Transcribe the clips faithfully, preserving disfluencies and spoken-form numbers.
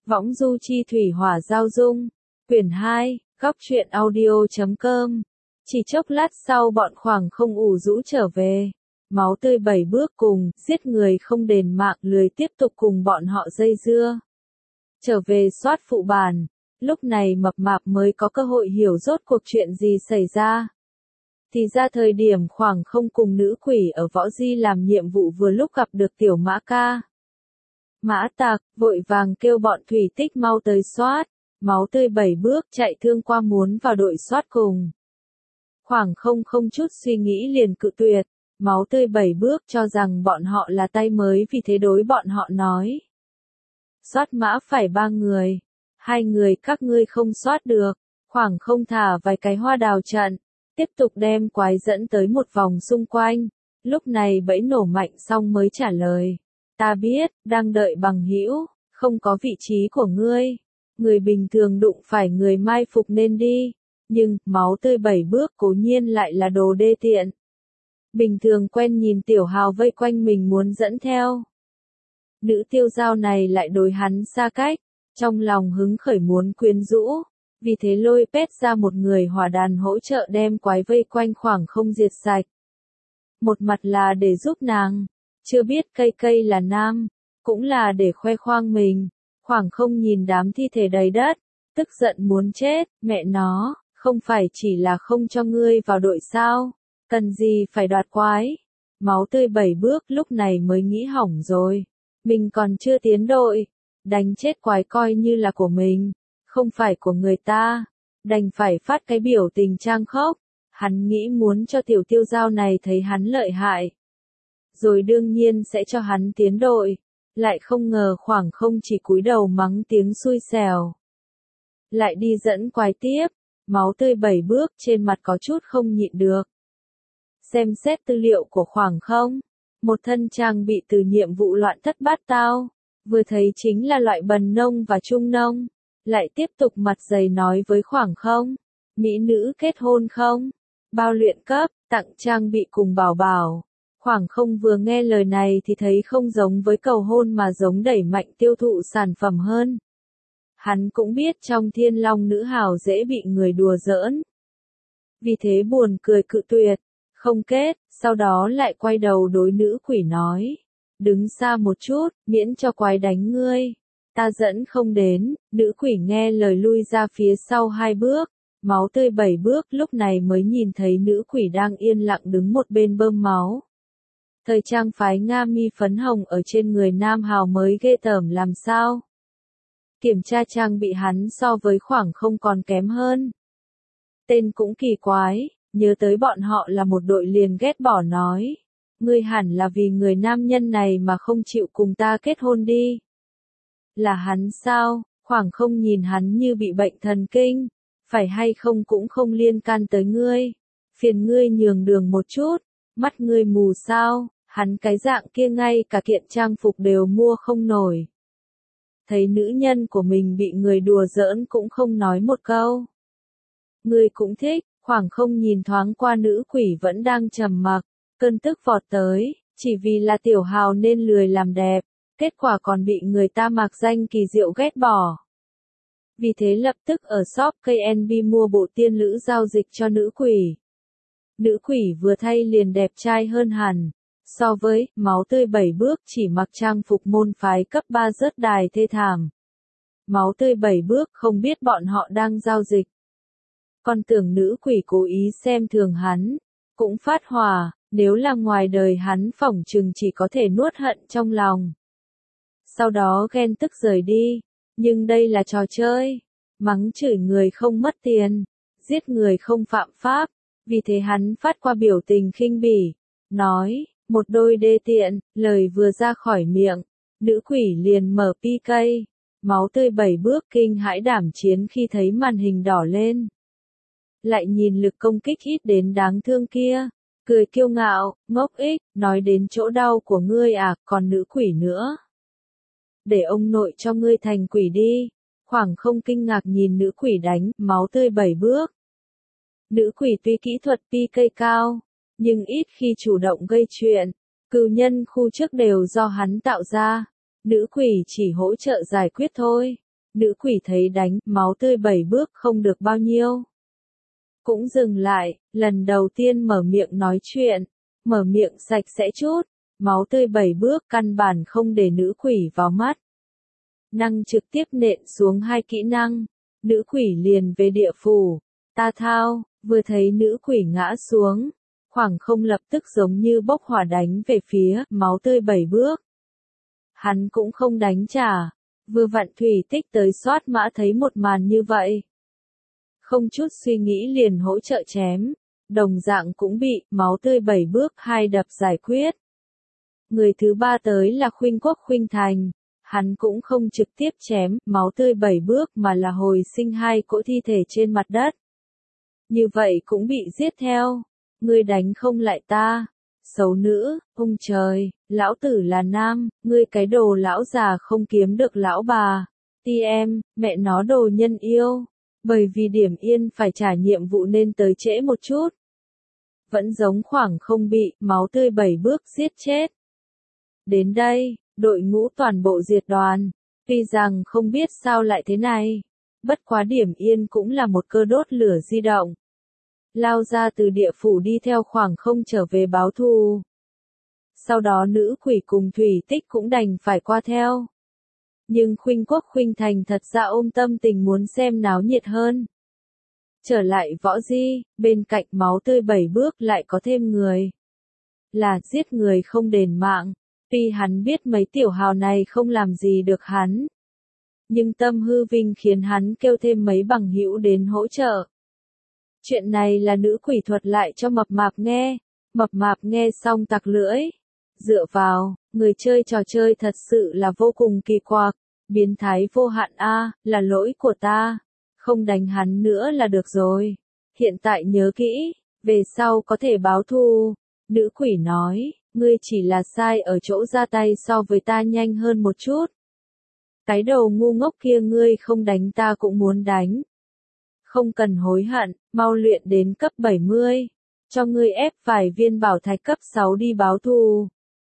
Võng du chi thủy hỏa giao dung. Quyển hai, góc truyện audio.com. Chỉ chốc lát sau bọn Khoảng Không ủ rũ trở về. Máu tươi bảy bước cùng, giết người không đền mạng lười tiếp tục cùng bọn họ dây dưa. Trở về soát phụ bản. Lúc này mập mạp mới có cơ hội hiểu rốt cuộc chuyện gì xảy ra. Thì ra thời điểm Khoảng Không cùng nữ quỷ ở Võ Di làm nhiệm vụ vừa lúc gặp được tiểu Mã ca. Mã Tạc vội vàng kêu bọn Thủy Tích mau tới soát, máu tươi bảy bước chạy thương qua muốn vào đội soát cùng. Khoảng Không không chút suy nghĩ liền cự tuyệt, máu tươi bảy bước cho rằng bọn họ là tay mới vì thế đối bọn họ nói. Soát mã phải ba người, hai người các ngươi không soát được, Khoảng Không thả vài cái hoa đào trận, tiếp tục đem quái dẫn tới một vòng xung quanh, lúc này bẫy nổ mạnh xong mới trả lời. Ta biết, đang đợi bằng hữu, không có vị trí của ngươi. Người bình thường đụng phải người mai phục nên đi. Nhưng, máu tươi bảy bước cố nhiên lại là đồ đê tiện. Bình thường quen nhìn tiểu hào vây quanh mình muốn dẫn theo. Nữ tiêu giao này lại đối hắn xa cách, trong lòng hứng khởi muốn quyến rũ. Vì thế lôi pét ra một người hỏa đàn hỗ trợ đem quái vây quanh Khoảng Không diệt sạch. Một mặt là để giúp nàng. Chưa biết cây cây là nam, cũng là để khoe khoang mình. Khoảng Không nhìn đám thi thể đầy đất, tức giận muốn chết, mẹ nó, không phải chỉ là không cho ngươi vào đội sao, cần gì phải đoạt quái. Máu tươi bảy bước lúc này mới nghĩ hỏng rồi, mình còn chưa tiến đội, đánh chết quái coi như là của mình, không phải của người ta, đành phải phát cái biểu tình trang khóc, hắn nghĩ muốn cho tiểu tiêu giao này thấy hắn lợi hại. Rồi đương nhiên sẽ cho hắn tiến đội, lại không ngờ Khoảng Không chỉ cúi đầu mắng tiếng xui xẻo. Lại đi dẫn quái tiếp, máu tươi bảy bước trên mặt có chút không nhịn được. Xem xét tư liệu của Khoảng Không, một thân trang bị từ nhiệm vụ loạn thất bát tao, vừa thấy chính là loại bần nông và trung nông, lại tiếp tục mặt dày nói với Khoảng Không, mỹ nữ kết hôn không, bao luyện cấp, tặng trang bị cùng bảo bảo. Khoảng Không vừa nghe lời này thì thấy không giống với cầu hôn mà giống đẩy mạnh tiêu thụ sản phẩm hơn. Hắn cũng biết trong Thiên Long nữ hào dễ bị người đùa giỡn. Vì thế buồn cười cự tuyệt, không kết, sau đó lại quay đầu đối nữ quỷ nói. Đứng xa một chút, miễn cho quái đánh ngươi. Ta dẫn không đến, nữ quỷ nghe lời lui ra phía sau hai bước. Máu tươi bảy bước lúc này mới nhìn thấy nữ quỷ đang yên lặng đứng một bên bơm máu. Thời trang phái Nga mi phấn hồng ở trên người nam hào mới ghê tởm làm sao. Kiểm tra trang bị hắn so với Khoảng Không còn kém hơn. Tên cũng kỳ quái, nhớ tới bọn họ là một đội liền ghét bỏ nói. Ngươi hẳn là vì người nam nhân này mà không chịu cùng ta kết hôn đi. Là hắn sao? Khoảng Không nhìn hắn như bị bệnh thần kinh. Phải hay không cũng không liên can tới ngươi. Phiền ngươi nhường đường một chút, mắt ngươi mù sao? Hắn cái dạng kia ngay cả kiện trang phục đều mua không nổi. Thấy nữ nhân của mình bị người đùa giỡn cũng không nói một câu. Ngươi cũng thích, Khoảng Không nhìn thoáng qua nữ quỷ vẫn đang trầm mặc, cơn tức vọt tới, chỉ vì là tiểu hào nên lười làm đẹp, kết quả còn bị người ta mạc danh kỳ diệu ghét bỏ. Vì thế lập tức ở shop ca en bê mua bộ tiên lữ giao dịch cho nữ quỷ. Nữ quỷ vừa thay liền đẹp trai hơn hẳn. So với, máu tươi bảy bước chỉ mặc trang phục môn phái cấp ba rớt đài thê thảm. Máu tươi bảy bước không biết bọn họ đang giao dịch. Còn tưởng nữ quỷ cố ý xem thường hắn, cũng phát hỏa, nếu là ngoài đời hắn phỏng chừng chỉ có thể nuốt hận trong lòng. Sau đó ghen tức rời đi, nhưng đây là trò chơi, mắng chửi người không mất tiền, giết người không phạm pháp, vì thế hắn phát qua biểu tình khinh bỉ, nói. Một đôi đê tiện, lời vừa ra khỏi miệng, nữ quỷ liền mở pê ca, máu tươi bảy bước kinh hãi đảm chiến khi thấy màn hình đỏ lên. Lại nhìn lực công kích ít đến đáng thương kia, cười kiêu ngạo, ngốc ích, nói đến chỗ đau của ngươi à, còn nữ quỷ nữa. Để ông nội cho ngươi thành quỷ đi, Khoảng Không kinh ngạc nhìn nữ quỷ đánh, máu tươi bảy bước. Nữ quỷ tuy kỹ thuật pê ca cao, nhưng ít khi chủ động gây chuyện, cừu nhân khu trước đều do hắn tạo ra, nữ quỷ chỉ hỗ trợ giải quyết thôi. Nữ quỷ thấy đánh, máu tươi bảy bước không được bao nhiêu. Cũng dừng lại, lần đầu tiên mở miệng nói chuyện, mở miệng sạch sẽ chút, máu tươi bảy bước căn bản không để nữ quỷ vào mắt. Năng trực tiếp nện xuống hai kỹ năng, nữ quỷ liền về địa phủ, ta thao, vừa thấy nữ quỷ ngã xuống, khoảng không lập tức giống như bốc hỏa đánh về phía, máu tươi bảy bước. Hắn cũng không đánh trả, vừa vặn Thủy Tích tới soát mã thấy một màn như vậy. Không chút suy nghĩ liền hỗ trợ chém, đồng dạng cũng bị, máu tươi bảy bước hai đập giải quyết. Người thứ ba tới là Khuynh Quốc Khuynh Thành, hắn cũng không trực tiếp chém, máu tươi bảy bước mà là hồi sinh hai cỗ thi thể trên mặt đất. Như vậy cũng bị giết theo, ngươi đánh không lại ta, xấu nữ, ông trời, lão tử là nam, ngươi cái đồ lão già không kiếm được lão bà, ti em, mẹ nó đồ nhân yêu, bởi vì điểm yên phải trả nhiệm vụ nên tới trễ một chút. Vẫn giống khoảng không bị, máu tươi bảy bước giết chết. Đến đây, đội ngũ toàn bộ diệt đoàn, tuy rằng không biết sao lại thế này, bất quá điểm yên cũng là một cơ đốt lửa di động. Lao ra từ địa phủ đi theo khoảng không trở về báo thù. Sau đó nữ quỷ cùng Thủy Tích cũng đành phải qua theo. Nhưng Khuynh Quốc Khuynh Thành thật ra ôm tâm tình muốn xem náo nhiệt hơn. Trở lại võ di, bên cạnh máu tươi bảy bước lại có thêm người. Là giết người không đền mạng, tuy hắn biết mấy tiểu hào này không làm gì được hắn. Nhưng tâm hư vinh khiến hắn kêu thêm mấy bằng hữu đến hỗ trợ. Chuyện này là nữ quỷ thuật lại cho mập mạp nghe, mập mạp nghe xong tặc lưỡi. Dựa vào, người chơi trò chơi thật sự là vô cùng kỳ quặc, biến thái vô hạn a, là lỗi của ta, không đánh hắn nữa là được rồi. Hiện tại nhớ kỹ, về sau có thể báo thù. Nữ quỷ nói, ngươi chỉ là sai ở chỗ ra tay so với ta nhanh hơn một chút. Cái đầu ngu ngốc kia ngươi không đánh ta cũng muốn đánh. Không cần hối hận, mau luyện đến cấp bảy mươi. Cho ngươi ép vài viên bảo thạch cấp sáu đi báo thù.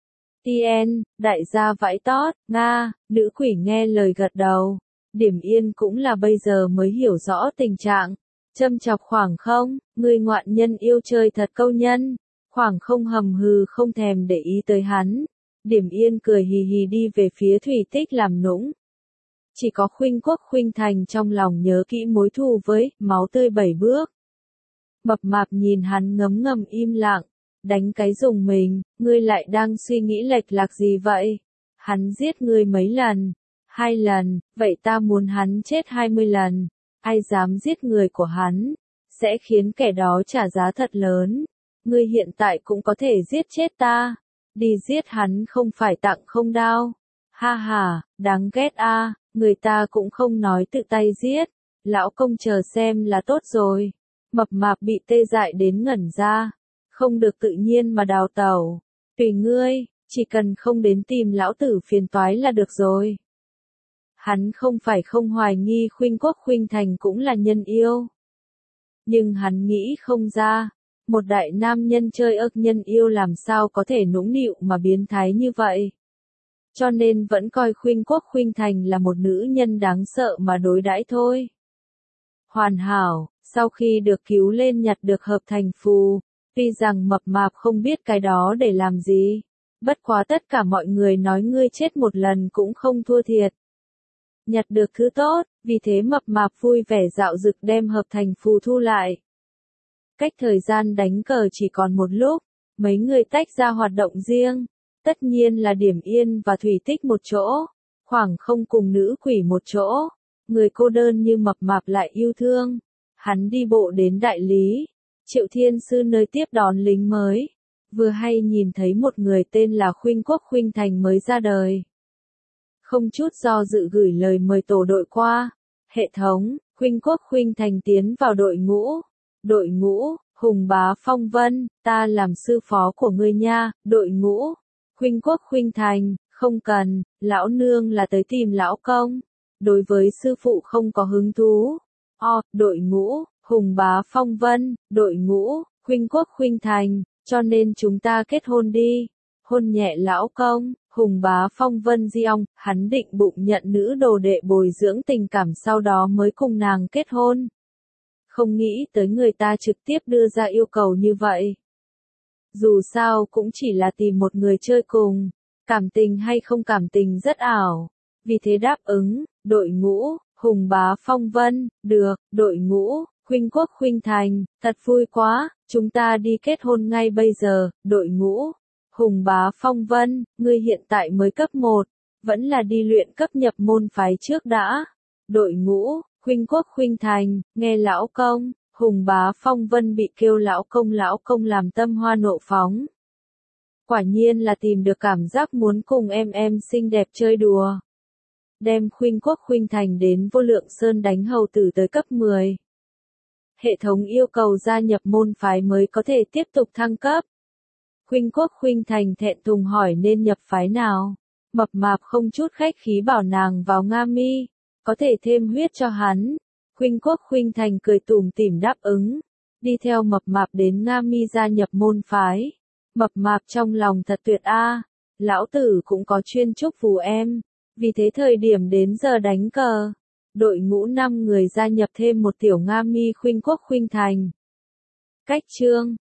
Tien, đại gia vãi tót, Nga, nữ quỷ nghe lời gật đầu. Điểm yên cũng là bây giờ mới hiểu rõ tình trạng. Châm chọc khoảng không, ngươi ngoạn nhân yêu chơi thật câu nhân. Khoảng không hầm hừ không thèm để ý tới hắn. Điểm yên cười hì hì đi về phía Thủy Tích làm nũng. Chỉ có Khuynh Quốc Khuynh Thành trong lòng nhớ kỹ mối thù với máu tươi bảy bước. Mập mạp nhìn hắn ngấm ngầm im lặng, đánh cái dùng mình, ngươi lại đang suy nghĩ lệch lạc gì vậy? Hắn giết ngươi mấy lần? Hai lần, vậy ta muốn hắn chết hai mươi lần. Ai dám giết người của hắn, sẽ khiến kẻ đó trả giá thật lớn. Ngươi hiện tại cũng có thể giết chết ta. Đi giết hắn không phải tặng không đao. Ha ha, đáng ghét a. Người ta cũng không nói tự tay giết, lão công chờ xem là tốt rồi. Mập mạp bị tê dại đến ngẩn ra, không được tự nhiên mà đào tẩu. Tùy ngươi, chỉ cần không đến tìm lão tử phiền toái là được rồi. Hắn không phải không hoài nghi Khuynh Quốc Khuynh Thành cũng là nhân yêu. Nhưng hắn nghĩ không ra, một đại nam nhân chơi ức nhân yêu làm sao có thể nũng nịu mà biến thái như vậy. Cho nên vẫn coi Khuynh Quốc Khuynh Thành là một nữ nhân đáng sợ mà đối đãi thôi. Hoàn hảo, sau khi được cứu lên nhặt được hợp thành phù, tuy rằng mập mạp không biết cái đó để làm gì, bất quá tất cả mọi người nói ngươi chết một lần cũng không thua thiệt. Nhặt được thứ tốt, vì thế mập mạp vui vẻ dạo dực đem hợp thành phù thu lại. Cách thời gian đánh cờ chỉ còn một lúc, mấy người tách ra hoạt động riêng. Tất nhiên là Điểm Yên và Thủy Tích một chỗ, khoảng không cùng nữ quỷ một chỗ, người cô đơn như mập mạp lại yêu thương. Hắn đi bộ đến đại lý, Triệu Thiên Sư nơi tiếp đón lính mới, vừa hay nhìn thấy một người tên là Khuynh Quốc Khuynh Thành mới ra đời. Không chút do dự gửi lời mời tổ đội qua, hệ thống, Khuynh Quốc Khuynh Thành tiến vào đội ngũ, đội ngũ, Hùng Bá Phong Vân, ta làm sư phó của ngươi nha, đội ngũ. Khuynh Quốc Khuynh Thành, không cần, lão nương là tới tìm lão công. Đối với sư phụ không có hứng thú. O, đội ngũ, Hùng Bá Phong Vân, đội ngũ, Khuynh Quốc Khuynh Thành, cho nên chúng ta kết hôn đi. Hôn nhẹ lão công, Hùng Bá Phong Vân Di Ong, hắn định bụng nhận nữ đồ đệ bồi dưỡng tình cảm sau đó mới cùng nàng kết hôn. Không nghĩ tới người ta trực tiếp đưa ra yêu cầu như vậy. Dù sao cũng chỉ là tìm một người chơi cùng, cảm tình hay không cảm tình rất ảo. Vì thế đáp ứng, đội ngũ, Hùng Bá Phong Vân, được, đội ngũ, Khuynh Quốc Khuynh Thành, thật vui quá, chúng ta đi kết hôn ngay bây giờ, đội ngũ. Hùng Bá Phong Vân, ngươi hiện tại mới cấp một, vẫn là đi luyện cấp nhập môn phái trước đã. Đội ngũ, Khuynh Quốc Khuynh Thành, nghe lão công, Hùng Bá Phong Vân bị kêu lão công lão công làm tâm hoa nộ phóng. Quả nhiên là tìm được cảm giác muốn cùng em em xinh đẹp chơi đùa. Đem Khuynh Quốc Khuynh Thành đến Vô Lượng Sơn đánh hầu tử tới cấp mười. Hệ thống yêu cầu gia nhập môn phái mới có thể tiếp tục thăng cấp. Khuynh Quốc Khuynh Thành thẹn thùng hỏi nên nhập phái nào. Mập mạp không chút khách khí bảo nàng vào Nga Mi, có thể thêm huyết cho hắn. Khuynh Quốc Khuynh Thành cười tủm tỉm đáp ứng, đi theo mập mạp đến Nga Mi gia nhập môn phái. Mập mạp trong lòng thật tuyệt a, lão tử cũng có chuyên chúc phù em, vì thế thời điểm đến giờ đánh cờ, đội ngũ năm người gia nhập thêm một tiểu Nga Mi Khuynh Quốc Khuynh Thành. Cách chương